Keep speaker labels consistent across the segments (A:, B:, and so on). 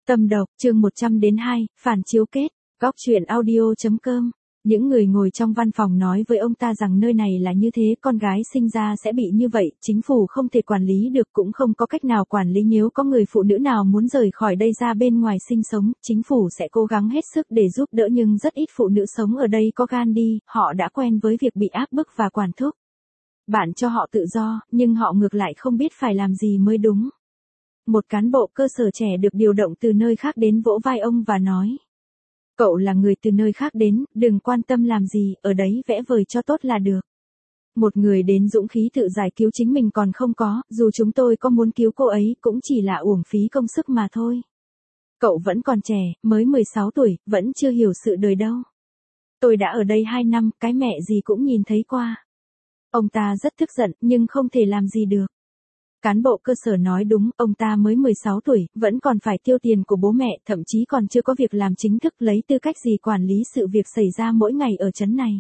A: Tâm độc, chương 100-2, phản chiếu kết, góc truyện audio.com. Những người ngồi trong văn phòng nói với ông ta rằng nơi này là như thế, con gái sinh ra sẽ bị như vậy, chính phủ không thể quản lý được, cũng không có cách nào quản lý. Nếu có người phụ nữ nào muốn rời khỏi đây ra bên ngoài sinh sống, chính phủ sẽ cố gắng hết sức để giúp đỡ, nhưng rất ít phụ nữ sống ở đây có gan đi, họ đã quen với việc bị áp bức và quản thúc. Bạn cho họ tự do, nhưng họ ngược lại không biết phải làm gì mới đúng. Một cán bộ cơ sở trẻ được điều động từ nơi khác đến vỗ vai ông và nói: cậu là người từ nơi khác đến, đừng quan tâm làm gì, ở đấy vẽ vời cho tốt là được. Một người đến dũng khí tự giải cứu chính mình còn không có, dù chúng tôi có muốn cứu cô ấy cũng chỉ là uổng phí công sức mà thôi. Cậu vẫn còn trẻ, mới 16 tuổi, vẫn chưa hiểu sự đời đâu. Tôi đã ở đây 2 năm, cái mẹ gì cũng nhìn thấy qua. Ông ta rất tức giận, nhưng không thể làm gì được. Cán bộ cơ sở nói đúng, ông ta mới 16 tuổi, vẫn còn phải tiêu tiền của bố mẹ, thậm chí còn chưa có việc làm chính thức, lấy tư cách gì quản lý sự việc xảy ra mỗi ngày ở trấn này.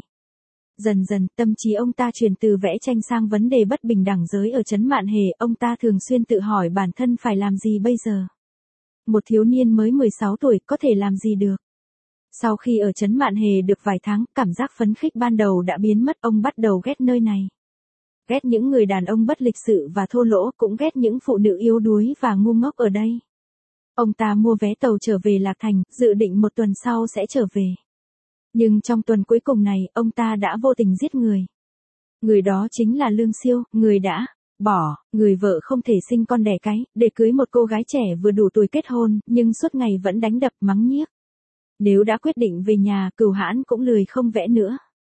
A: Dần dần, tâm trí ông ta chuyển từ vẽ tranh sang vấn đề bất bình đẳng giới ở trấn Mạn Hề, ông ta thường xuyên tự hỏi bản thân phải làm gì bây giờ. Một thiếu niên mới 16 tuổi, có thể làm gì được. Sau khi ở trấn Mạn Hề được vài tháng, cảm giác phấn khích ban đầu đã biến mất, ông bắt đầu ghét nơi này. Ghét những người đàn ông bất lịch sự và thô lỗ, cũng ghét những phụ nữ yếu đuối và ngu ngốc ở đây. Ông ta mua vé tàu trở về Lạc Thành, dự định 1 tuần sau sẽ trở về. Nhưng trong tuần cuối cùng này, ông ta đã vô tình giết người. Người đó chính là Lương Siêu, người đã bỏ, người vợ không thể sinh con đẻ cái, để cưới một cô gái trẻ vừa đủ tuổi kết hôn, nhưng suốt ngày vẫn đánh đập mắng nhiếc. Nếu đã quyết định về nhà, Cửu Hãn cũng lười không vẽ nữa.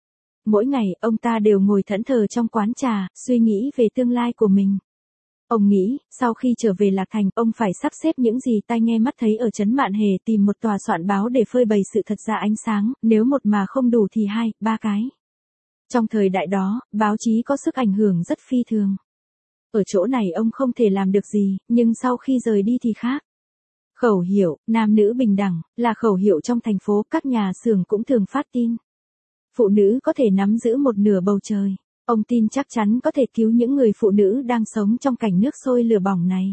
A: Mỗi ngày, ông ta đều ngồi thẫn thờ trong quán trà, suy nghĩ về tương lai của mình. Ông nghĩ, sau khi trở về Lạc Thành, ông phải sắp xếp những gì tai nghe mắt thấy ở trấn Mạn Hề, tìm một tòa soạn báo để phơi bày sự thật ra ánh sáng, nếu một mà không đủ thì 2, 3 cái. Trong thời đại đó, báo chí có sức ảnh hưởng rất phi thường. Ở chỗ này ông không thể làm được gì, nhưng sau khi rời đi thì khác. Khẩu hiệu, nam nữ bình đẳng, là khẩu hiệu trong thành phố, các nhà xưởng cũng thường phát tin. Phụ nữ có thể nắm giữ một nửa bầu trời. Ông tin chắc chắn có thể cứu những người phụ nữ đang sống trong cảnh nước sôi lửa bỏng này.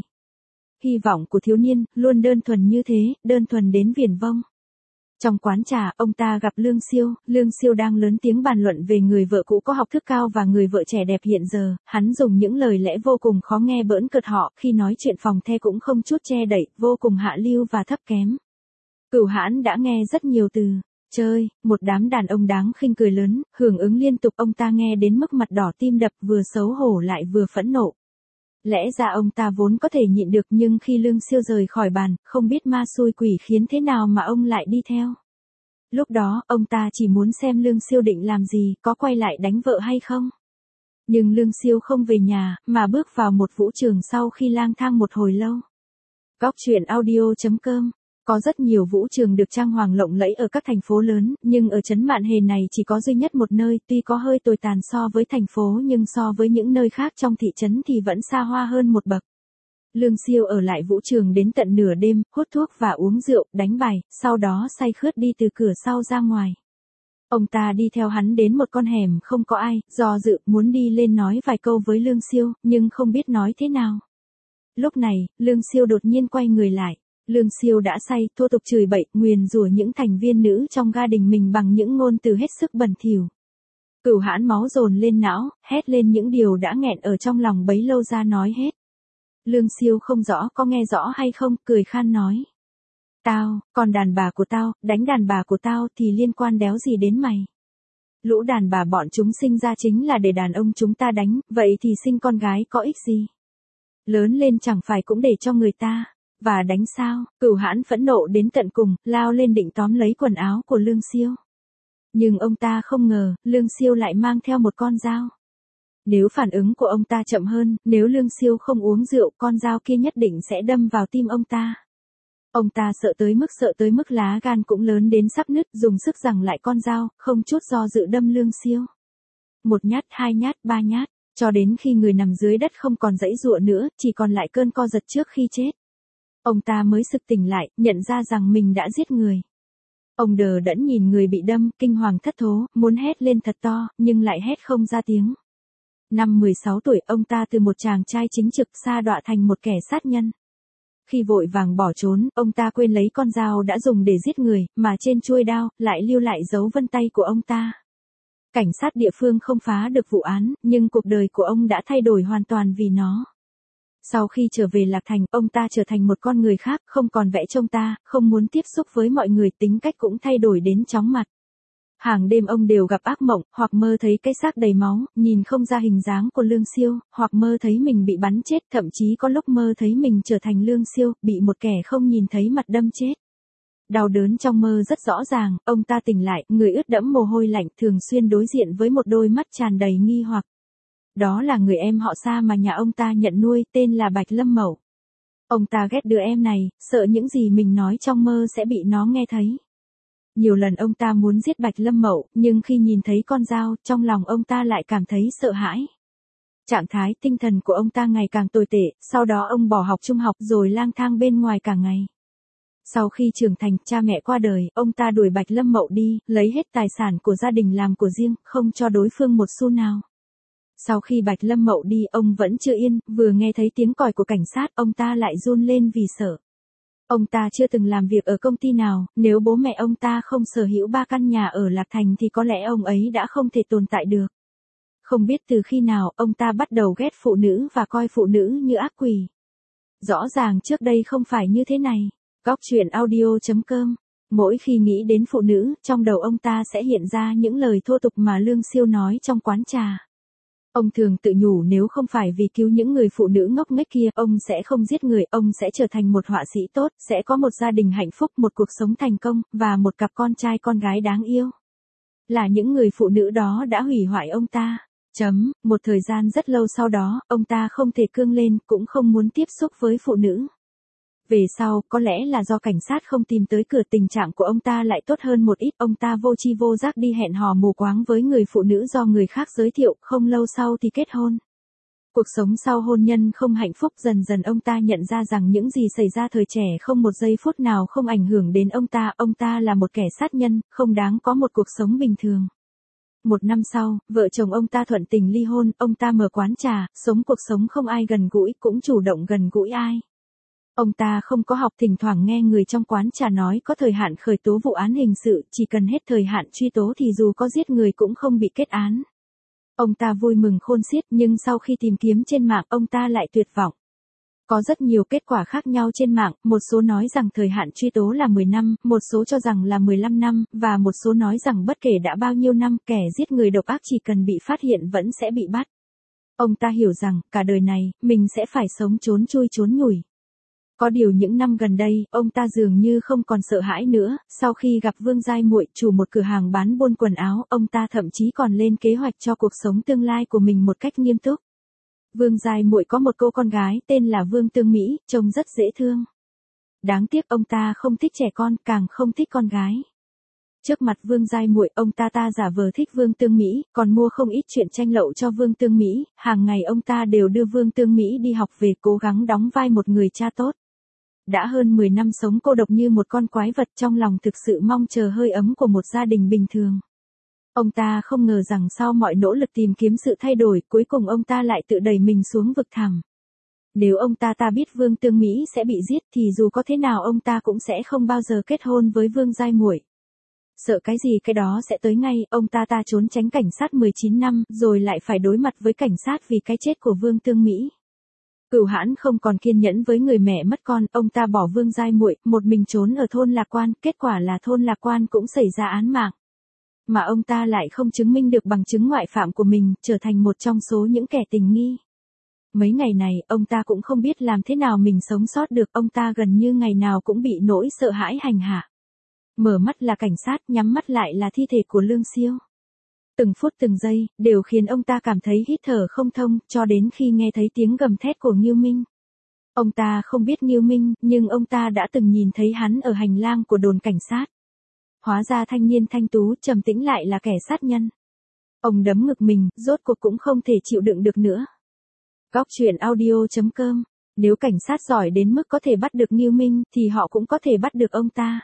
A: Hy vọng của thiếu niên, luôn đơn thuần như thế, đơn thuần đến viển vông. Trong quán trà, ông ta gặp Lương Siêu đang lớn tiếng bàn luận về người vợ cũ có học thức cao và người vợ trẻ đẹp hiện giờ, hắn dùng những lời lẽ vô cùng khó nghe bỡn cợt họ, khi nói chuyện phòng the cũng không chút che đậy, vô cùng hạ lưu và thấp kém. Cửu Hãn đã nghe rất nhiều từ chơi, một đám đàn ông đáng khinh cười lớn, hưởng ứng liên tục, ông ta nghe đến mức mặt đỏ tim đập, vừa xấu hổ lại vừa phẫn nộ. Lẽ ra ông ta vốn có thể nhịn được, nhưng khi Lương Siêu rời khỏi bàn, không biết ma xui quỷ khiến thế nào mà ông lại đi theo. Lúc đó, ông ta chỉ muốn xem Lương Siêu định làm gì, có quay lại đánh vợ hay không. Nhưng Lương Siêu không về nhà, mà bước vào một vũ trường sau khi lang thang một hồi lâu. Góc truyện audio.com. Có rất nhiều vũ trường được trang hoàng lộng lẫy ở các thành phố lớn, nhưng ở trấn Mạn Hề này chỉ có duy nhất một nơi, tuy có hơi tồi tàn so với thành phố nhưng so với những nơi khác trong thị trấn thì vẫn xa hoa hơn một bậc. Lương Siêu ở lại vũ trường đến tận nửa đêm, hút thuốc và uống rượu, đánh bài, sau đó say khướt đi từ cửa sau ra ngoài. Ông ta đi theo hắn đến một con hẻm không có ai, do dự, muốn đi lên nói vài câu với Lương Siêu, nhưng không biết nói thế nào. Lúc này, Lương Siêu đột nhiên quay người lại. Lương Siêu đã say, thô tục chửi bậy, nguyền rủa những thành viên nữ trong gia đình mình bằng những ngôn từ hết sức bẩn thỉu. Cửu Hãn máu dồn lên não, hét lên những điều đã nghẹn ở trong lòng bấy lâu ra nói hết. Lương Siêu không rõ có nghe rõ hay không, cười khan nói: tao, còn đàn bà của tao, đánh đàn bà của tao thì liên quan đéo gì đến mày. Lũ đàn bà bọn chúng sinh ra chính là để đàn ông chúng ta đánh, vậy thì sinh con gái có ích gì? Lớn lên chẳng phải cũng để cho người ta và đánh sao? Cửu Hãn phẫn nộ đến tận cùng, lao lên định tóm lấy quần áo của Lương Siêu. Nhưng ông ta không ngờ, Lương Siêu lại mang theo một con dao. Nếu phản ứng của ông ta chậm hơn, nếu Lương Siêu không uống rượu, con dao kia nhất định sẽ đâm vào tim ông ta. Ông ta sợ tới mức lá gan cũng lớn đến sắp nứt, dùng sức giằng lại con dao, không chút do dự đâm Lương Siêu. 1 nhát, 2 nhát, 3 nhát, cho đến khi người nằm dưới đất không còn giãy giụa nữa, chỉ còn lại cơn co giật trước khi chết. Ông ta mới sực tỉnh lại, nhận ra rằng mình đã giết người. Ông đờ đẫn nhìn người bị đâm, kinh hoàng thất thố, muốn hét lên thật to, nhưng lại hét không ra tiếng. Năm 16 tuổi, ông ta từ một chàng trai chính trực sa đọa thành một kẻ sát nhân. khi vội vàng bỏ trốn, ông ta quên lấy con dao đã dùng để giết người, mà trên chuôi đao, lại lưu lại dấu vân tay của ông ta. Cảnh sát địa phương không phá được vụ án, nhưng cuộc đời của ông đã thay đổi hoàn toàn vì nó. Sau khi trở về Lạc Thành, ông ta trở thành một con người khác, không còn vẽ trông ta, không muốn tiếp xúc với mọi người, tính cách cũng thay đổi đến chóng mặt. Hàng đêm ông đều gặp ác mộng, hoặc mơ thấy cái xác đầy máu, nhìn không ra hình dáng của Lương Siêu, hoặc mơ thấy mình bị bắn chết, thậm chí có lúc mơ thấy mình trở thành Lương Siêu, bị một kẻ không nhìn thấy mặt đâm chết. Đau đớn trong mơ rất rõ ràng, ông ta tỉnh lại, người ướt đẫm mồ hôi lạnh, thường xuyên đối diện với một đôi mắt tràn đầy nghi hoặc. Đó là người em họ Sa mà nhà ông ta nhận nuôi, tên là Bạch Lâm Mậu. Ông ta ghét đứa em này, sợ những gì mình nói trong mơ sẽ bị nó nghe thấy. Nhiều lần ông ta muốn giết Bạch Lâm Mậu, nhưng khi nhìn thấy con dao, trong lòng ông ta lại cảm thấy sợ hãi. Trạng thái tinh thần của ông ta ngày càng tồi tệ, sau đó ông bỏ học trung học rồi lang thang bên ngoài cả ngày. Sau khi trưởng thành, cha mẹ qua đời, ông ta đuổi Bạch Lâm Mậu đi, lấy hết tài sản của gia đình làm của riêng, không cho đối phương một xu nào. Sau khi Bạch Lâm Mậu đi, ông vẫn chưa yên, vừa nghe thấy tiếng còi của cảnh sát, ông ta lại run lên vì sợ. Ông ta chưa từng làm việc ở công ty nào, nếu bố mẹ ông ta không sở hữu 3 căn nhà ở Lạc Thành thì có lẽ ông ấy đã không thể tồn tại được. Không biết từ khi nào, ông ta bắt đầu ghét phụ nữ và coi phụ nữ như ác quỷ. Rõ ràng trước đây không phải như thế này. Góc truyện audio.com. Mỗi khi nghĩ đến phụ nữ, trong đầu ông ta sẽ hiện ra những lời thô tục mà Lương Siêu nói trong quán trà. Ông thường tự nhủ nếu không phải vì cứu những người phụ nữ ngốc nghếch kia, ông sẽ không giết người, ông sẽ trở thành một họa sĩ tốt, sẽ có một gia đình hạnh phúc, một cuộc sống thành công, và một cặp con trai con gái đáng yêu. Là những người phụ nữ đó đã hủy hoại ông ta. Một thời gian rất lâu sau đó, ông ta không thể cương lên, cũng không muốn tiếp xúc với phụ nữ. Về sau, có lẽ là do cảnh sát không tìm tới cửa, tình trạng của ông ta lại tốt hơn một ít, ông ta vô tri vô giác đi hẹn hò mù quáng với người phụ nữ do người khác giới thiệu, không lâu sau thì kết hôn. Cuộc sống sau hôn nhân không hạnh phúc, dần dần ông ta nhận ra rằng những gì xảy ra thời trẻ không một giây phút nào không ảnh hưởng đến ông ta là một kẻ sát nhân, không đáng có một cuộc sống bình thường. 1 năm sau, vợ chồng ông ta thuận tình ly hôn, ông ta mở quán trà, sống cuộc sống không ai gần gũi, cũng chủ động gần gũi ai. Ông ta không có học, thỉnh thoảng nghe người trong quán trà nói có thời hạn khởi tố vụ án hình sự, chỉ cần hết thời hạn truy tố thì dù có giết người cũng không bị kết án. Ông ta vui mừng khôn xiết, nhưng sau khi tìm kiếm trên mạng, ông ta lại tuyệt vọng. Có rất nhiều kết quả khác nhau trên mạng, một số nói rằng thời hạn truy tố là 10 năm, một số cho rằng là 15 năm, và một số nói rằng bất kể đã bao nhiêu năm, kẻ giết người độc ác chỉ cần bị phát hiện vẫn sẽ bị bắt. Ông ta hiểu rằng, cả đời này, mình sẽ phải sống trốn chui trốn nhủi. Có điều những năm gần đây, ông ta dường như không còn sợ hãi nữa, sau khi gặp Vương Giai Muội, chủ một cửa hàng bán buôn quần áo, ông ta thậm chí còn lên kế hoạch cho cuộc sống tương lai của mình một cách nghiêm túc. Vương Giai Muội có một cô con gái tên là Vương Tương Mỹ, trông rất dễ thương. Đáng tiếc ông ta không thích trẻ con, càng không thích con gái. Trước mặt Vương Giai Muội, ông ta giả vờ thích Vương Tương Mỹ, còn mua không ít truyện tranh lậu cho Vương Tương Mỹ, hàng ngày ông ta đều đưa Vương Tương Mỹ đi học về, cố gắng đóng vai một người cha tốt. Đã hơn 10 năm sống cô độc như một con quái vật, trong lòng thực sự mong chờ hơi ấm của một gia đình bình thường. Ông ta không ngờ rằng sau mọi nỗ lực tìm kiếm sự thay đổi, cuối cùng ông ta lại tự đẩy mình xuống vực thẳm. Nếu ông ta biết Vương Tương Mỹ sẽ bị giết thì dù có thế nào ông ta cũng sẽ không bao giờ kết hôn với Vương Giai Muội. Sợ cái gì cái đó sẽ tới ngay, ông ta trốn tránh cảnh sát 19 năm, rồi lại phải đối mặt với cảnh sát vì cái chết của Vương Tương Mỹ. Cửu Hãn không còn kiên nhẫn với người mẹ mất con, ông ta bỏ Vương Giai Muội, một mình trốn ở thôn Lạc Quan, kết quả là thôn Lạc Quan cũng xảy ra án mạng. Mà ông ta lại không chứng minh được bằng chứng ngoại phạm của mình, trở thành một trong số những kẻ tình nghi. Mấy ngày này, ông ta cũng không biết làm thế nào mình sống sót được, ông ta gần như ngày nào cũng bị nỗi sợ hãi hành hạ. Mở mắt là cảnh sát, nhắm mắt lại là thi thể của Lương Siêu. Từng phút từng giây, đều khiến ông ta cảm thấy hít thở không thông, cho đến khi nghe thấy tiếng gầm thét của Ngưu Minh. Ông ta không biết Ngưu Minh, nhưng ông ta đã từng nhìn thấy hắn ở hành lang của đồn cảnh sát. Hóa ra thanh niên thanh tú, trầm tĩnh lại là kẻ sát nhân. Ông đấm ngực mình, rốt cuộc cũng không thể chịu đựng được nữa. Góc truyện audio.com. Nếu cảnh sát giỏi đến mức có thể bắt được Ngưu Minh, thì họ cũng có thể bắt được ông ta.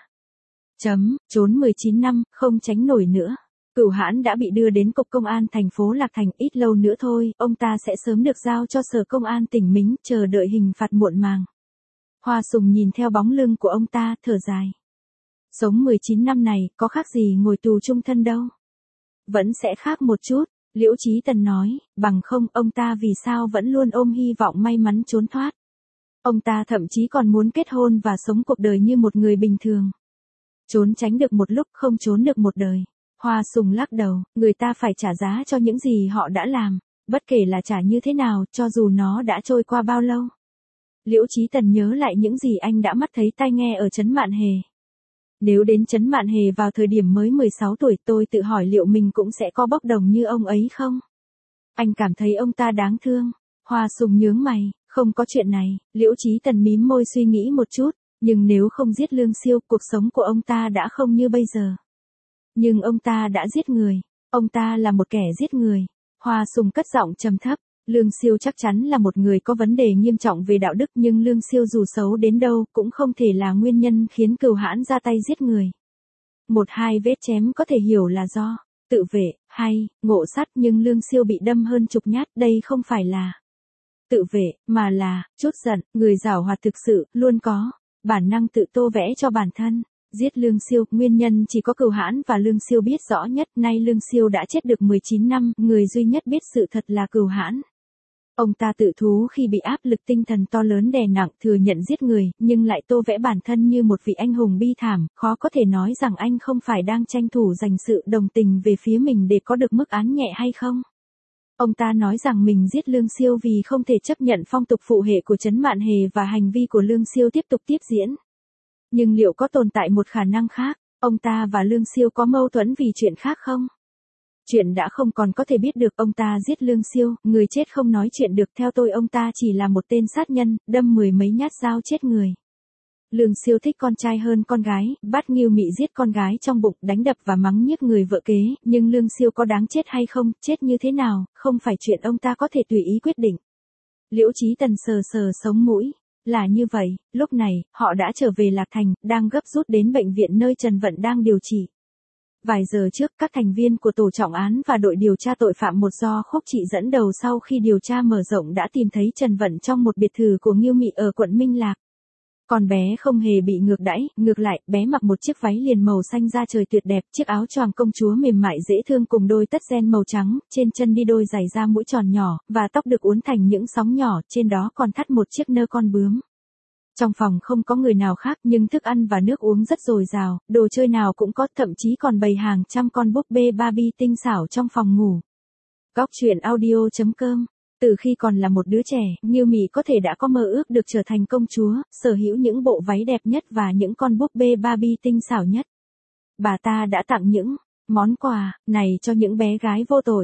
A: Trốn 19 năm, không tránh nổi nữa. Cửu Hãn đã bị đưa đến cục công an thành phố Lạc Thành, ít lâu nữa thôi, ông ta sẽ sớm được giao cho sở công an tỉnh Mính, chờ đợi hình phạt muộn màng. Hoa Sùng nhìn theo bóng lưng của ông ta, thở dài. Sống 19 năm này, có khác gì ngồi tù chung thân đâu. Vẫn sẽ khác một chút, Liễu Chí Tần nói, bằng không ông ta vì sao vẫn luôn ôm hy vọng may mắn trốn thoát. Ông ta thậm chí còn muốn kết hôn và sống cuộc đời như một người bình thường. Trốn tránh được một lúc, không trốn được một đời. Hoa Sùng lắc đầu, người ta phải trả giá cho những gì họ đã làm, bất kể là trả như thế nào, cho dù nó đã trôi qua bao lâu. Liễu Chí Tần nhớ lại những gì anh đã mắt thấy tai nghe ở Trấn Mạn Hề. Nếu đến Trấn Mạn Hề vào thời điểm mới 16 tuổi, tôi tự hỏi liệu mình cũng sẽ có bốc đồng như ông ấy không? Anh cảm thấy ông ta đáng thương. Hoa Sùng nhướng mày, không có chuyện này. Liễu Chí Tần mím môi suy nghĩ một chút, nhưng nếu không giết Lương Siêu, cuộc sống của ông ta đã không như bây giờ. Nhưng ông ta đã giết người. Ông ta là một kẻ giết người. Hoa Sùng cất giọng trầm thấp. Lương Siêu chắc chắn là một người có vấn đề nghiêm trọng về đạo đức, nhưng Lương Siêu dù xấu đến đâu cũng không thể là nguyên nhân khiến Cừu Hãn ra tay giết người. Một hai vết chém có thể hiểu là do tự vệ, hay ngộ sát, nhưng Lương Siêu bị đâm hơn chục nhát, đây không phải là tự vệ, mà là chút giận. Người giảo hoạt thực sự luôn có bản năng tự tô vẽ cho bản thân. Giết Lương Siêu, nguyên nhân chỉ có Cừu Hãn và Lương Siêu biết rõ nhất. Nay Lương Siêu đã chết được 19 năm, người duy nhất biết sự thật là Cừu Hãn. Ông ta tự thú khi bị áp lực tinh thần to lớn đè nặng, thừa nhận giết người, nhưng lại tô vẽ bản thân như một vị anh hùng bi thảm, khó có thể nói rằng anh không phải đang tranh thủ giành sự đồng tình về phía mình để có được mức án nhẹ hay không. Ông ta nói rằng mình giết Lương Siêu vì không thể chấp nhận phong tục phụ hệ của Trấn Mạn Hề và hành vi của Lương Siêu tiếp tục tiếp diễn. Nhưng liệu có tồn tại một khả năng khác, ông ta và Lương Siêu có mâu thuẫn vì chuyện khác không? Chuyện đã không còn có thể biết được. Ông ta giết Lương Siêu, người chết không nói chuyện được. Theo tôi ông ta chỉ là một tên sát nhân, đâm 10 mấy nhát dao chết người. Lương Siêu thích con trai hơn con gái, bắt Ngưu Mị giết con gái trong bụng, đánh đập và mắng nhiếc người vợ kế, nhưng Lương Siêu có đáng chết hay không, chết như thế nào, không phải chuyện ông ta có thể tùy ý quyết định. Liễu Chí Tần sờ sờ sống mũi. Là như vậy, lúc này, họ đã trở về Lạc Thành, đang gấp rút đến bệnh viện nơi Trần Vận đang điều trị. Vài giờ trước, các thành viên của tổ trọng án và đội điều tra tội phạm một do Khúc Trị dẫn đầu sau khi điều tra mở rộng đã tìm thấy Trần Vận trong một biệt thự của Ngưu Mị ở quận Minh Lạc. Con bé không hề bị ngược đãi, ngược lại, bé mặc một chiếc váy liền màu xanh da trời tuyệt đẹp, chiếc áo choàng công chúa mềm mại dễ thương cùng đôi tất ren màu trắng, trên chân đi đôi giày da mũi tròn nhỏ, và tóc được uốn thành những sóng nhỏ, trên đó còn thắt một chiếc nơ con bướm. Trong phòng không có người nào khác, nhưng thức ăn và nước uống rất dồi dào, đồ chơi nào cũng có, thậm chí còn bày hàng trăm con búp bê Barbie tinh xảo trong phòng ngủ. Góc truyện audio.com. Từ khi còn là một đứa trẻ, Ngưu Mị có thể đã có mơ ước được trở thành công chúa, sở hữu những bộ váy đẹp nhất và những con búp bê Barbie tinh xảo nhất. Bà ta đã tặng những món quà này cho những bé gái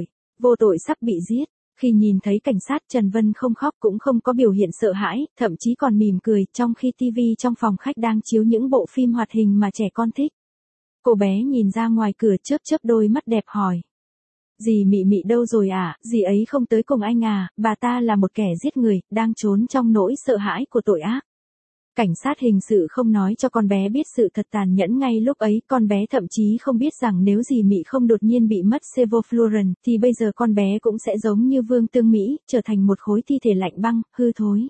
A: vô tội sắp bị giết. Khi nhìn thấy cảnh sát, Trần Vân không khóc cũng không có biểu hiện sợ hãi, thậm chí còn mỉm cười, trong khi TV trong phòng khách đang chiếu những bộ phim hoạt hình mà trẻ con thích. Cô bé nhìn ra ngoài cửa, chớp chớp đôi mắt đẹp hỏi. Dì Mị Mị đâu rồi à, dì ấy không tới cùng anh à, bà ta là một kẻ giết người, đang trốn trong nỗi sợ hãi của tội ác. Cảnh sát hình sự không nói cho con bé biết sự thật tàn nhẫn ngay lúc ấy, con bé thậm chí không biết rằng nếu dì Mị không đột nhiên bị mất sevoflurane, thì bây giờ con bé cũng sẽ giống như Vương Tương Mỹ, trở thành một khối thi thể lạnh băng, hư thối.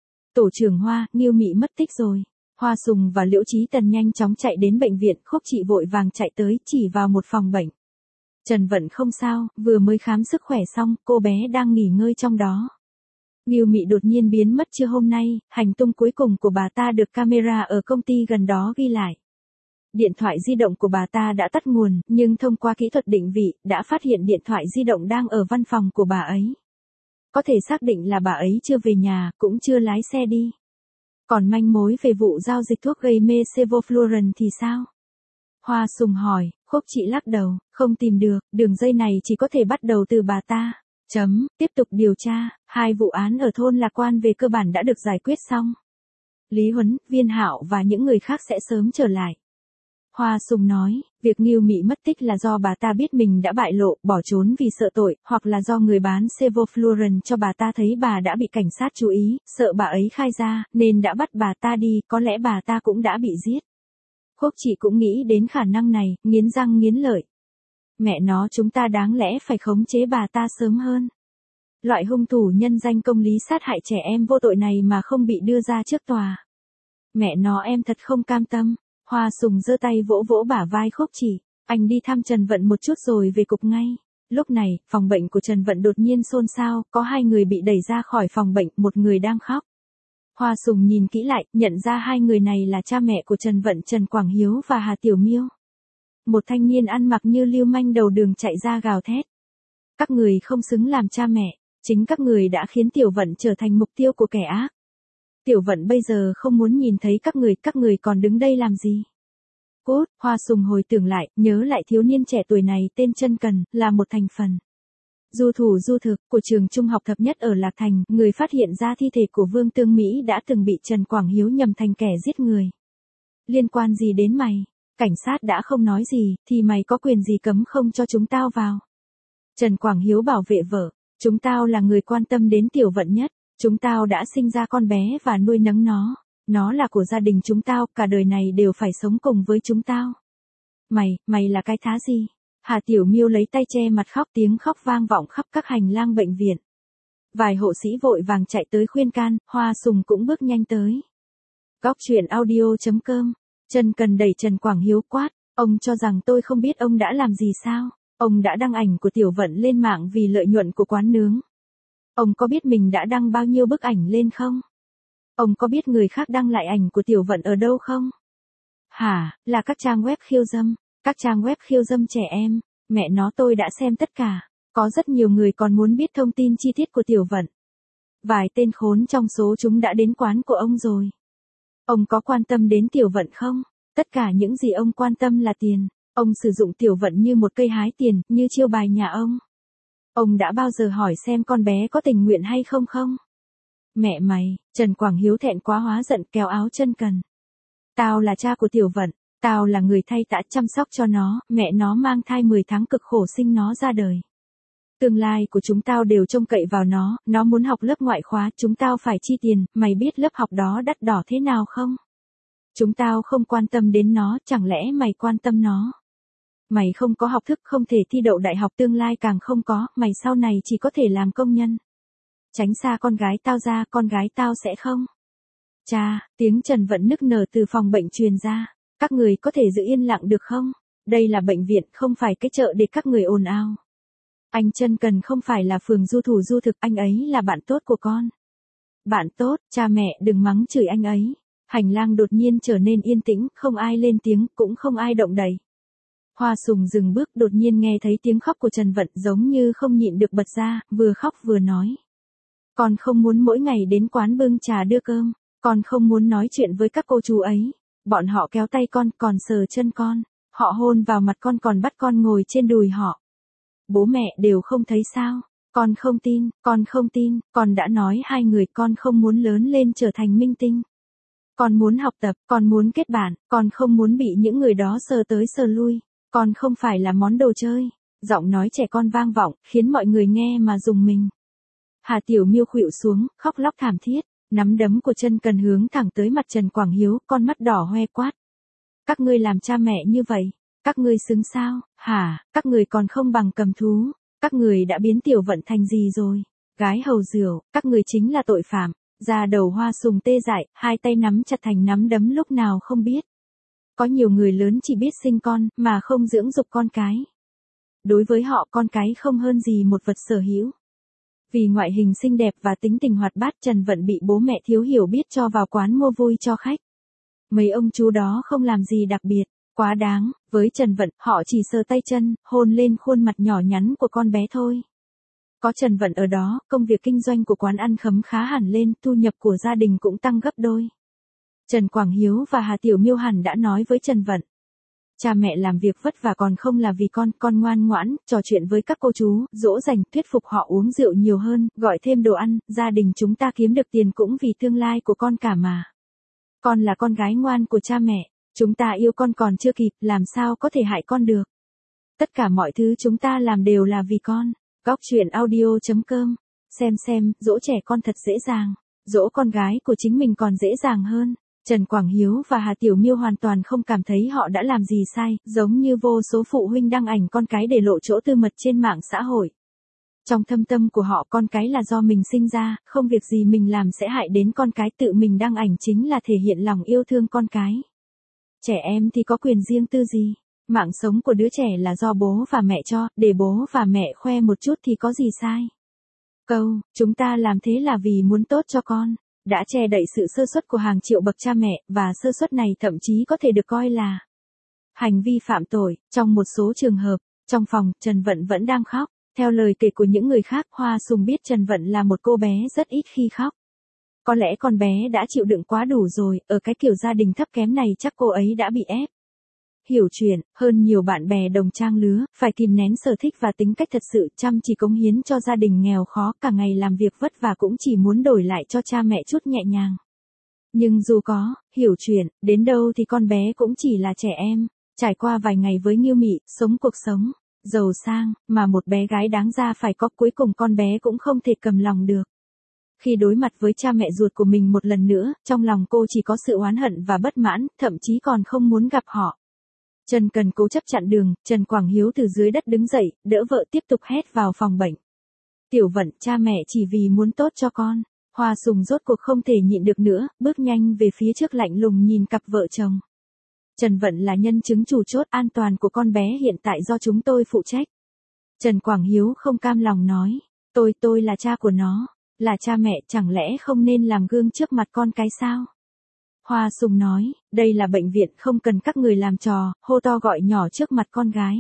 A: Tổ trưởng Hoa, Ngưu Mị mất tích rồi. Hoa Sùng và Liễu Chí Tần nhanh chóng chạy đến bệnh viện, Khúc Trị vội vàng chạy tới, chỉ vào một phòng bệnh. Trần Vận không sao, vừa mới khám sức khỏe xong, cô bé đang nghỉ ngơi trong đó. Ngưu Mị đột nhiên biến mất trưa hôm nay, hành tung cuối cùng của bà ta được camera ở công ty gần đó ghi lại. Điện thoại di động của bà ta đã tắt nguồn, nhưng thông qua kỹ thuật định vị, đã phát hiện điện thoại di động đang ở văn phòng của bà ấy. Có thể xác định là bà ấy chưa về nhà, cũng chưa lái xe đi. Còn manh mối về vụ giao dịch thuốc gây mê sevoflurane thì sao? Hoa Sùng hỏi, Khúc Trị lắc đầu, không tìm được, đường dây này chỉ có thể bắt đầu từ bà ta. Tiếp tục điều tra, 2 vụ án ở thôn Lạc Quan về cơ bản đã được giải quyết xong. Lý Huấn, Viên Hạo và những người khác sẽ sớm trở lại. Hoa Sùng nói, việc Ngưu Mị mất tích là do bà ta biết mình đã bại lộ, bỏ trốn vì sợ tội, hoặc là do người bán sevoflurane cho bà ta thấy bà đã bị cảnh sát chú ý, sợ bà ấy khai ra, nên đã bắt bà ta đi, có lẽ bà ta cũng đã bị giết. Khúc Trị cũng nghĩ đến khả năng này, nghiến răng nghiến lợi. Mẹ nó, chúng ta đáng lẽ phải khống chế bà ta sớm hơn. Loại hung thủ nhân danh công lý sát hại trẻ em vô tội này mà không bị đưa ra trước tòa. Mẹ nó em thật không cam tâm. Hoa Sùng giơ tay vỗ vỗ bả vai Khúc Chỉ, anh đi thăm Trần Vận một chút rồi về cục ngay. Lúc này, phòng bệnh của Trần Vận đột nhiên xôn xao, có 2 người bị đẩy ra khỏi phòng bệnh, một người đang khóc. Hoa Sùng nhìn kỹ lại, nhận ra 2 người này là cha mẹ của Trần Vận, Trần Quảng Hiếu và Hà Tiểu Miêu. Một thanh niên ăn mặc như lưu manh đầu đường chạy ra gào thét. Các người không xứng làm cha mẹ, chính các người đã khiến Tiểu Vận trở thành mục tiêu của kẻ ác. Tiểu Vận bây giờ không muốn nhìn thấy các người còn đứng đây làm gì? Cút, Hoa Sùng hồi tưởng lại, nhớ lại thiếu niên trẻ tuổi này tên Trân Cần, là một thành phần du thủ du thực của trường trung học thập nhất ở Lạc Thành, người phát hiện ra thi thể của Vương Tương Mỹ đã từng bị Trần Quảng Hiếu nhầm thành kẻ giết người. Liên quan gì đến mày? Cảnh sát đã không nói gì, thì mày có quyền gì cấm không cho chúng tao vào? Trần Quảng Hiếu bảo vệ vợ, chúng tao là người quan tâm đến Tiểu Vận nhất, chúng tao đã sinh ra con bé và nuôi nấng nó là của gia đình chúng tao, cả đời này đều phải sống cùng với chúng tao. Mày là cái thá gì? Hà Tiểu Miêu lấy tay che mặt khóc, tiếng khóc vang vọng khắp các hành lang bệnh viện. Vài hộ sĩ vội vàng chạy tới khuyên can, Hoa Sùng cũng bước nhanh tới. Góc truyện audio.com, Trần Cần đẩy Trần Quảng Hiếu quát, ông cho rằng tôi không biết ông đã làm gì sao? Ông đã đăng ảnh của Tiểu Vận lên mạng vì lợi nhuận của quán nướng. Ông có biết mình đã đăng bao nhiêu bức ảnh lên không? Ông có biết người khác đăng lại ảnh của Tiểu Vận ở đâu không? Hả, là các trang web khiêu dâm, các trang web khiêu dâm trẻ em, mẹ nó tôi đã xem tất cả, có rất nhiều người còn muốn biết thông tin chi tiết của Tiểu Vận. Vài tên khốn trong số chúng đã đến quán của ông rồi. Ông có quan tâm đến Tiểu Vận không? Tất cả những gì ông quan tâm là tiền, ông sử dụng Tiểu Vận như một cây hái tiền, như chiêu bài nhà ông. Ông đã bao giờ hỏi xem con bé có tình nguyện hay không không? Mẹ mày, Trần Quảng Hiếu thẹn quá hóa giận kéo áo Trân Cần. Tao là cha của Tiểu Vận, tao là người thay tã chăm sóc cho nó, mẹ nó mang thai 10 tháng cực khổ sinh nó ra đời. Tương lai của chúng tao đều trông cậy vào nó muốn học lớp ngoại khóa, chúng tao phải chi tiền, mày biết lớp học đó đắt đỏ thế nào không? Chúng tao không quan tâm đến nó, chẳng lẽ mày quan tâm nó? Mày không có học thức, không thể thi đậu đại học, tương lai càng không có, mày sau này chỉ có thể làm công nhân. Tránh xa con gái tao ra, con gái tao sẽ không. Cha, tiếng Trần Vận nức nở từ phòng bệnh truyền ra. Các người có thể giữ yên lặng được không? Đây là bệnh viện, không phải cái chợ để các người ồn ào. Anh Trân Cần không phải là phường du thủ du thực, anh ấy là bạn tốt của con. Bạn tốt, cha mẹ đừng mắng chửi anh ấy. Hành lang đột nhiên trở nên yên tĩnh, không ai lên tiếng, cũng không ai động đậy. Hoa Sùng dừng bước, đột nhiên nghe thấy tiếng khóc của Trần Vận, giống như không nhịn được bật ra, vừa khóc vừa nói. Con không muốn mỗi ngày đến quán bưng trà đưa cơm, con không muốn nói chuyện với các cô chú ấy. Bọn họ kéo tay con, còn sờ chân con, họ hôn vào mặt con, còn bắt con ngồi trên đùi họ. Bố mẹ đều không thấy sao? Con không tin, con đã nói 2 người, con không muốn lớn lên trở thành minh tinh. Con muốn học tập, con muốn kết bạn, con không muốn bị những người đó sờ tới sờ lui. Con không phải là món đồ chơi. Giọng nói trẻ con vang vọng, khiến mọi người nghe mà rùng mình. Hà Tiểu Miêu khuỵu xuống, khóc lóc thảm thiết, nắm đấm của Trân Cần hướng thẳng tới mặt Trần Quảng Hiếu, con mắt đỏ hoe quát. Các ngươi làm cha mẹ như vậy, các ngươi xứng sao? Hả, các người còn không bằng cầm thú, các người đã biến Tiểu Vận thành gì rồi? Gái hầu rượu, các người chính là tội phạm. Da đầu Hoa Sùng tê dại, 2 tay nắm chặt thành nắm đấm lúc nào không biết. Có nhiều người lớn chỉ biết sinh con, mà không dưỡng dục con cái. Đối với họ, con cái không hơn gì một vật sở hữu. Vì ngoại hình xinh đẹp và tính tình hoạt bát, Trần Vận bị bố mẹ thiếu hiểu biết cho vào quán mua vui cho khách. Mấy ông chú đó không làm gì đặc biệt, quá đáng, với Trần Vận, họ chỉ sờ tay chân, hôn lên khuôn mặt nhỏ nhắn của con bé thôi. Có Trần Vận ở đó, công việc kinh doanh của quán ăn khấm khá hẳn lên, thu nhập của gia đình cũng tăng gấp đôi. Trần Quảng Hiếu và Hà Tiểu Miêu hẳn đã nói với Trần Vận. Cha mẹ làm việc vất vả còn không là vì con ngoan ngoãn, trò chuyện với các cô chú, dỗ dành, thuyết phục họ uống rượu nhiều hơn, gọi thêm đồ ăn, gia đình chúng ta kiếm được tiền cũng vì tương lai của con cả mà. Con là con gái ngoan của cha mẹ, chúng ta yêu con còn chưa kịp, làm sao có thể hại con được. Tất cả mọi thứ chúng ta làm đều là vì con. Góc truyện audio.com, xem, dỗ trẻ con thật dễ dàng, dỗ con gái của chính mình còn dễ dàng hơn. Trần Quảng Hiếu và Hà Tiểu Miêu hoàn toàn không cảm thấy họ đã làm gì sai, giống như vô số phụ huynh đăng ảnh con cái để lộ chỗ tư mật trên mạng xã hội. Trong thâm tâm của họ con cái là do mình sinh ra, không việc gì mình làm sẽ hại đến con cái, tự mình đăng ảnh chính là thể hiện lòng yêu thương con cái. Trẻ em thì có quyền riêng tư gì? Mạng sống của đứa trẻ là do bố và mẹ cho, để bố và mẹ khoe một chút thì có gì sai? Câu, chúng ta làm thế là vì muốn tốt cho con, đã che đậy sự sơ suất của hàng triệu bậc cha mẹ, và sơ suất này thậm chí có thể được coi là hành vi phạm tội. Trong một số trường hợp, trong phòng, Trần Vận vẫn đang khóc. Theo lời kể của những người khác, Hoa Sùng biết Trần Vận là một cô bé rất ít khi khóc. Có lẽ con bé đã chịu đựng quá đủ rồi, ở cái kiểu gia đình thấp kém này chắc cô ấy đã bị ép. Hiểu chuyện, hơn nhiều bạn bè đồng trang lứa, phải kìm nén sở thích và tính cách thật sự chăm chỉ cống hiến cho gia đình nghèo khó, cả ngày làm việc vất vả cũng chỉ muốn đổi lại cho cha mẹ chút nhẹ nhàng. Nhưng dù có, hiểu chuyện, đến đâu thì con bé cũng chỉ là trẻ em, trải qua vài ngày với Nghiêu Mị, sống cuộc sống giàu sang, mà một bé gái đáng ra phải có, cuối cùng con bé cũng không thể cầm lòng được. Khi đối mặt với cha mẹ ruột của mình một lần nữa, trong lòng cô chỉ có sự oán hận và bất mãn, thậm chí còn không muốn gặp họ. Trần Cần cố chấp chặn đường, Trần Quảng Hiếu từ dưới đất đứng dậy, đỡ vợ tiếp tục hét vào phòng bệnh. Tiểu Vận, cha mẹ chỉ vì muốn tốt cho con. Hoa Sùng rốt cuộc không thể nhịn được nữa, bước nhanh về phía trước lạnh lùng nhìn cặp vợ chồng. Trần Vận là nhân chứng chủ chốt, an toàn của con bé hiện tại do chúng tôi phụ trách. Trần Quảng Hiếu không cam lòng nói, tôi là cha của nó, là cha mẹ, chẳng lẽ không nên làm gương trước mặt con cái sao? Hoa Sùng nói, đây là bệnh viện, không cần các người làm trò, hô to gọi nhỏ trước mặt con gái.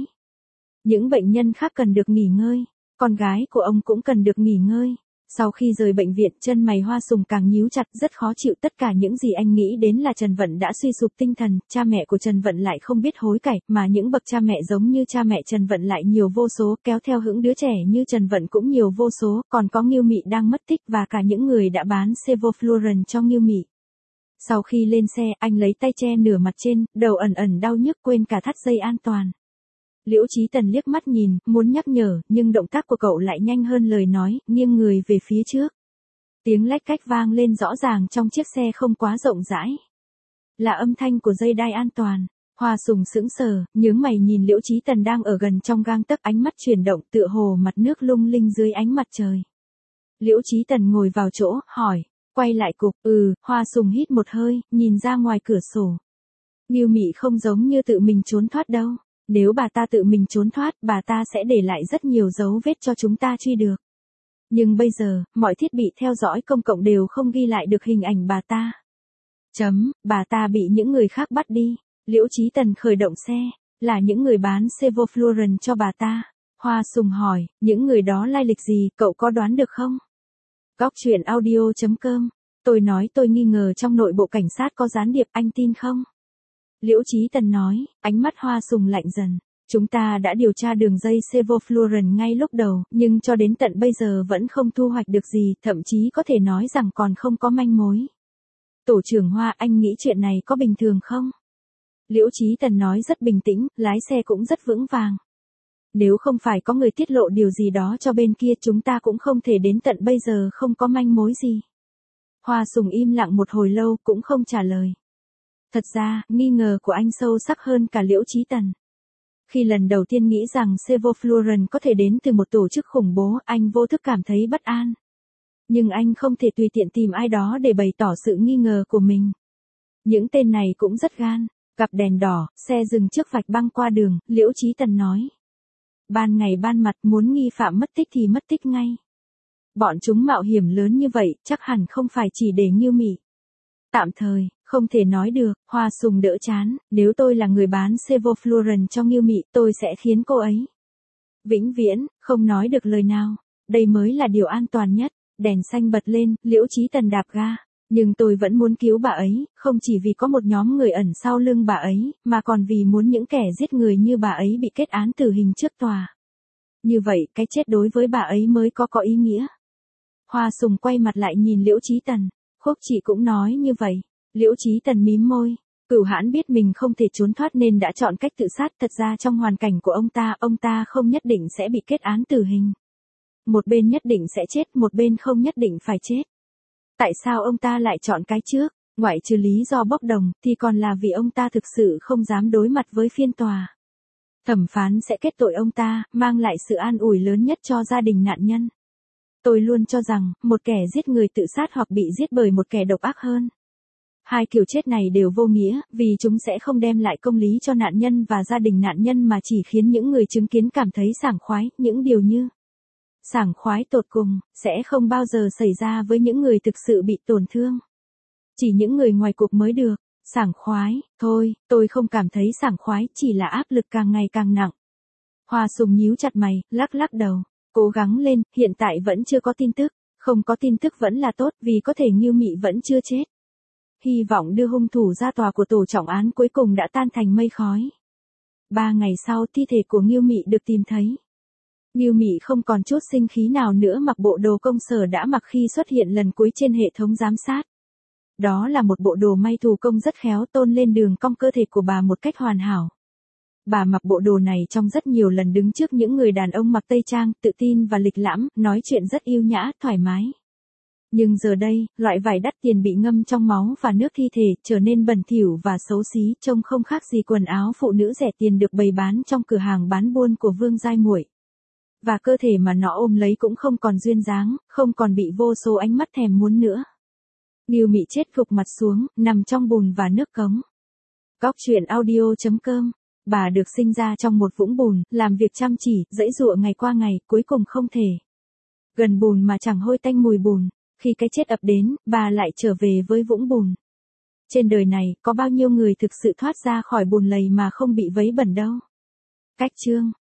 A: Những bệnh nhân khác cần được nghỉ ngơi, con gái của ông cũng cần được nghỉ ngơi. Sau khi rời bệnh viện, chân mày Hoa Sùng càng nhíu chặt, rất khó chịu. Tất cả những gì anh nghĩ đến là Trần Vận đã suy sụp tinh thần, cha mẹ của Trần Vận lại không biết hối cải, mà những bậc cha mẹ giống như cha mẹ Trần Vận lại nhiều vô số, kéo theo hững đứa trẻ như Trần Vận cũng nhiều vô số, còn có Nghiêu Mị đang mất tích và cả những người đã bán sevoflurane cho Nghiêu Mị. Sau khi lên xe, anh lấy tay che nửa mặt trên, đầu ẩn ẩn đau nhức, quên cả thắt dây an toàn. Liễu Chí Tần liếc mắt nhìn, muốn nhắc nhở, nhưng động tác của cậu lại nhanh hơn lời nói, nghiêng người về phía trước. Tiếng lách cách vang lên rõ ràng trong chiếc xe không quá rộng rãi. Là âm thanh của dây đai an toàn. Hoa Sùng sững sờ, nhướng mày nhìn Liễu Chí Tần đang ở gần trong gang tấc, ánh mắt chuyển động tựa hồ mặt nước lung linh dưới ánh mặt trời. Liễu Chí Tần ngồi vào chỗ, hỏi, quay lại cục, Hoa Sùng hít một hơi, nhìn ra ngoài cửa sổ. Nghiêu Mị không giống như tự mình trốn thoát đâu. Nếu bà ta tự mình trốn thoát, bà ta sẽ để lại rất nhiều dấu vết cho chúng ta truy được. Nhưng bây giờ, mọi thiết bị theo dõi công cộng đều không ghi lại được hình ảnh bà ta. Bà ta bị những người khác bắt đi. Liễu Chí Tần khởi động xe, là những người bán sevoflurane cho bà ta. Hoa Sùng hỏi, những người đó lai lịch gì, cậu có đoán được không? Góc truyện audio.com. Tôi nói tôi nghi ngờ trong nội bộ cảnh sát có gián điệp, anh tin không? Liễu Chí Tần nói, ánh mắt Hoa Sùng lạnh dần. Chúng ta đã điều tra đường dây sevoflurane ngay lúc đầu, nhưng cho đến tận bây giờ vẫn không thu hoạch được gì, thậm chí có thể nói rằng còn không có manh mối. Tổ trưởng Hoa, anh nghĩ chuyện này có bình thường không? Liễu Chí Tần nói rất bình tĩnh, lái xe cũng rất vững vàng. Nếu không phải có người tiết lộ điều gì đó cho bên kia, chúng ta cũng không thể đến tận bây giờ không có manh mối gì. Hoa Sùng im lặng một hồi lâu cũng không trả lời. Thật ra, nghi ngờ của anh sâu sắc hơn cả Liễu Chí Tần. Khi lần đầu tiên nghĩ rằng sevoflurane có thể đến từ một tổ chức khủng bố, anh vô thức cảm thấy bất an. Nhưng anh không thể tùy tiện tìm ai đó để bày tỏ sự nghi ngờ của mình. Những tên này cũng rất gan. Gặp đèn đỏ, xe dừng trước vạch băng qua đường, Liễu Chí Tần nói. Ban ngày ban mặt, muốn nghi phạm mất tích thì mất tích ngay. Bọn chúng mạo hiểm lớn như vậy, chắc hẳn không phải chỉ để Nghiêu Mị. Tạm thời, không thể nói được. Hoa Sùng đỡ chán, nếu tôi là người bán sevoflurane cho Nghiêu Mị, tôi sẽ khiến cô ấy vĩnh viễn không nói được lời nào. Đây mới là điều an toàn nhất. Đèn xanh bật lên, Liễu Chí Tần đạp ga. Nhưng tôi vẫn muốn cứu bà ấy, không chỉ vì có một nhóm người ẩn sau lưng bà ấy, mà còn vì muốn những kẻ giết người như bà ấy bị kết án tử hình trước tòa. Như vậy, cái chết đối với bà ấy mới có ý nghĩa. Hoa Sùng quay mặt lại nhìn Liễu Chí Tần. Khúc chị cũng nói như vậy. Liễu Chí Tần mím môi. Cửu Hãn biết mình không thể trốn thoát nên đã chọn cách tự sát. Thật ra trong hoàn cảnh của ông ta không nhất định sẽ bị kết án tử hình. Một bên nhất định sẽ chết, một bên không nhất định phải chết. Tại sao ông ta lại chọn cái trước? Ngoại trừ lý do bốc đồng, thì còn là vì ông ta thực sự không dám đối mặt với phiên tòa. Thẩm phán sẽ kết tội ông ta, mang lại sự an ủi lớn nhất cho gia đình nạn nhân. Tôi luôn cho rằng, một kẻ giết người tự sát hoặc bị giết bởi một kẻ độc ác hơn. Hai kiểu chết này đều vô nghĩa, vì chúng sẽ không đem lại công lý cho nạn nhân và gia đình nạn nhân mà chỉ khiến những người chứng kiến cảm thấy sảng khoái, những điều như sảng khoái tột cùng, sẽ không bao giờ xảy ra với những người thực sự bị tổn thương. Chỉ những người ngoài cuộc mới được. Sảng khoái, thôi, tôi không cảm thấy sảng khoái, chỉ là áp lực càng ngày càng nặng. Hoa Sùng nhíu chặt mày, lắc lắc đầu. Cố gắng lên, hiện tại vẫn chưa có tin tức. Không có tin tức vẫn là tốt vì có thể Ngưu Mị vẫn chưa chết. Hy vọng đưa hung thủ ra tòa của tổ trọng án cuối cùng đã tan thành mây khói. 3 ngày sau thi thể của Ngưu Mị được tìm thấy. Ngưu Mị không còn chút sinh khí nào nữa mặc bộ đồ công sở đã mặc khi xuất hiện lần cuối trên hệ thống giám sát. Đó là một bộ đồ may thủ công rất khéo tôn lên đường cong cơ thể của bà một cách hoàn hảo. Bà mặc bộ đồ này trong rất nhiều lần đứng trước những người đàn ông mặc tây trang, tự tin và lịch lãm, nói chuyện rất yêu nhã, thoải mái. Nhưng giờ đây, loại vải đắt tiền bị ngâm trong máu và nước thi thể trở nên bẩn thỉu và xấu xí, trông không khác gì quần áo phụ nữ rẻ tiền được bày bán trong cửa hàng bán buôn của Vương Giai Muội. Và cơ thể mà nó ôm lấy cũng không còn duyên dáng, không còn bị vô số ánh mắt thèm muốn nữa. Ngưu Mị chết gục mặt xuống, nằm trong bùn và nước cống. Góc truyện audio.com. Bà được sinh ra trong một vũng bùn, làm việc chăm chỉ, giãy giụa ngày qua ngày, cuối cùng không thể gần bùn mà chẳng hôi tanh mùi bùn. Khi cái chết ập đến, bà lại trở về với vũng bùn. Trên đời này, có bao nhiêu người thực sự thoát ra khỏi bùn lầy mà không bị vấy bẩn đâu. Cách chương